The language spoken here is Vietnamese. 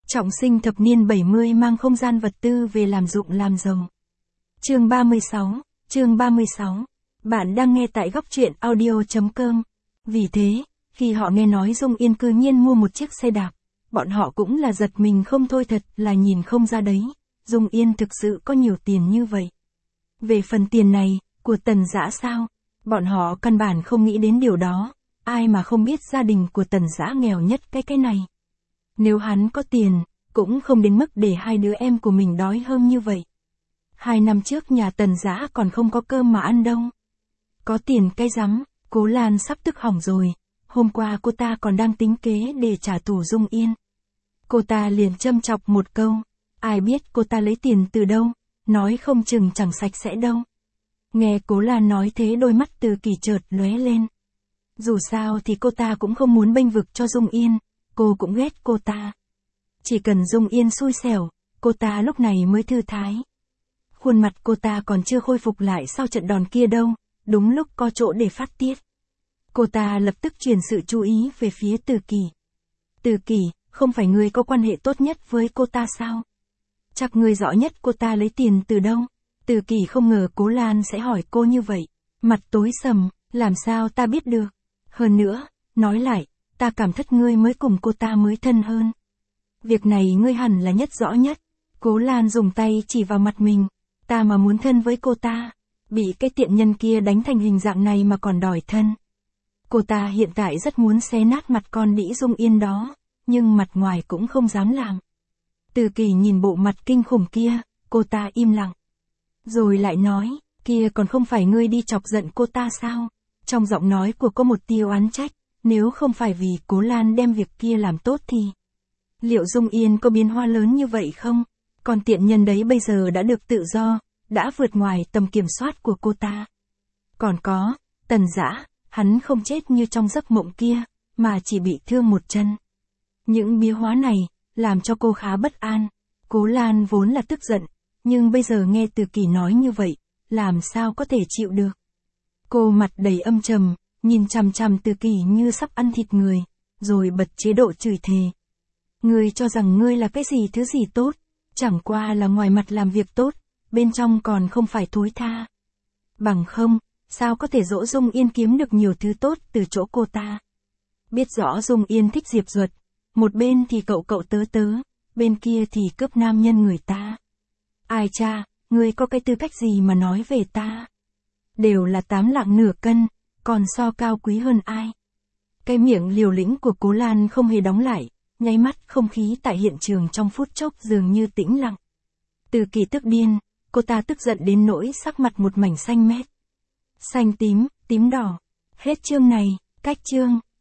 Trọng sinh thập niên 70 mang không gian vật tư về làm dụng làm giàu. Chương 36. Bạn đang nghe tại góc truyện audio.com. Vì thế, khi họ nghe nói Dung Yên cư nhiên mua một chiếc xe đạp, bọn họ cũng là giật mình không thôi, thật là nhìn không ra đấy. Dung Yên thực sự có nhiều tiền như vậy. Về phần tiền này, của Tần Dã sao? Bọn họ căn bản không nghĩ đến điều đó. Ai mà không biết gia đình của Tần Dã nghèo nhất cái này. Nếu hắn có tiền, cũng không đến mức để hai đứa em của mình đói hơn như vậy. 2 năm trước nhà Tần Dã còn không có cơm mà ăn đâu. Có tiền cái rắm, Cố Lan sắp tức hỏng rồi. Hôm qua cô ta còn đang tính kế để trả thù Dung Yên. Cô ta liền châm chọc một câu. Ai biết cô ta lấy tiền từ đâu, nói không chừng chẳng sạch sẽ đâu. Nghe Cố Lan nói thế, đôi mắt Từ Kỳ chợt lóe lên. Dù sao thì cô ta cũng không muốn bênh vực cho Dung Yên, cô cũng ghét cô ta. Chỉ cần Dung Yên xui xẻo, cô ta lúc này mới thư thái. Khuôn mặt cô ta còn chưa khôi phục lại sau trận đòn kia đâu, đúng lúc có chỗ để phát tiết. Cô ta lập tức chuyển sự chú ý về phía Từ Kỳ. Từ Kỳ, không phải ngươi có quan hệ tốt nhất với cô ta sao? Chắc ngươi rõ nhất cô ta lấy tiền từ đâu? Từ Kỳ không ngờ Cố Lan sẽ hỏi cô như vậy. Mặt tối sầm, làm sao ta biết được? Hơn nữa, nói lại, ta cảm thấy ngươi mới cùng cô ta mới thân hơn. Việc này ngươi hẳn là nhất rõ nhất. Cố Lan dùng tay chỉ vào mặt mình. Ta mà muốn thân với cô ta, bị cái tiện nhân kia đánh thành hình dạng này mà còn đòi thân. Cô ta hiện tại rất muốn xé nát mặt con đĩ Dung Yên đó, nhưng mặt ngoài cũng không dám làm. Từ Kỳ nhìn bộ mặt kinh khủng kia, cô ta im lặng. Rồi lại nói, kia còn không phải ngươi đi chọc giận cô ta sao? Trong giọng nói của cô một tia oán trách, nếu không phải vì Cố Lan đem việc kia làm tốt thì... Liệu Dung Yên có biến hóa lớn như vậy không? Còn tiện nhân đấy bây giờ đã được tự do, đã vượt ngoài tầm kiểm soát của cô ta. Còn có, Tần Dã, hắn không chết như trong giấc mộng kia, mà chỉ bị thương một chân. Những biến hóa này, làm cho cô khá bất an. Cố Lan vốn là tức giận, nhưng bây giờ nghe Từ Kỳ nói như vậy, làm sao có thể chịu được. Cô mặt đầy âm trầm, nhìn chằm chằm Từ Kỳ như sắp ăn thịt người, rồi bật chế độ chửi thề. Ngươi cho rằng ngươi là cái gì thứ gì tốt, chẳng qua là ngoài mặt làm việc tốt, bên trong còn không phải thối tha. Bằng không, sao có thể dỗ Dung Yên kiếm được nhiều thứ tốt từ chỗ cô ta. Biết rõ Dung Yên thích Diệp Duật, một bên thì cậu tớ, bên kia thì cướp nam nhân người ta. Ai cha, ngươi có cái tư cách gì mà nói về ta? Đều là 8 lạng nửa cân, còn so cao quý hơn ai? Cái miệng liều lĩnh của Cố Lan không hề đóng lại, nháy mắt không khí tại hiện trường trong phút chốc dường như tĩnh lặng. Từ Kỳ tức điên, cô ta tức giận đến nỗi sắc mặt một mảnh xanh mét. Xanh tím, tím đỏ. Hết chương này, cách chương.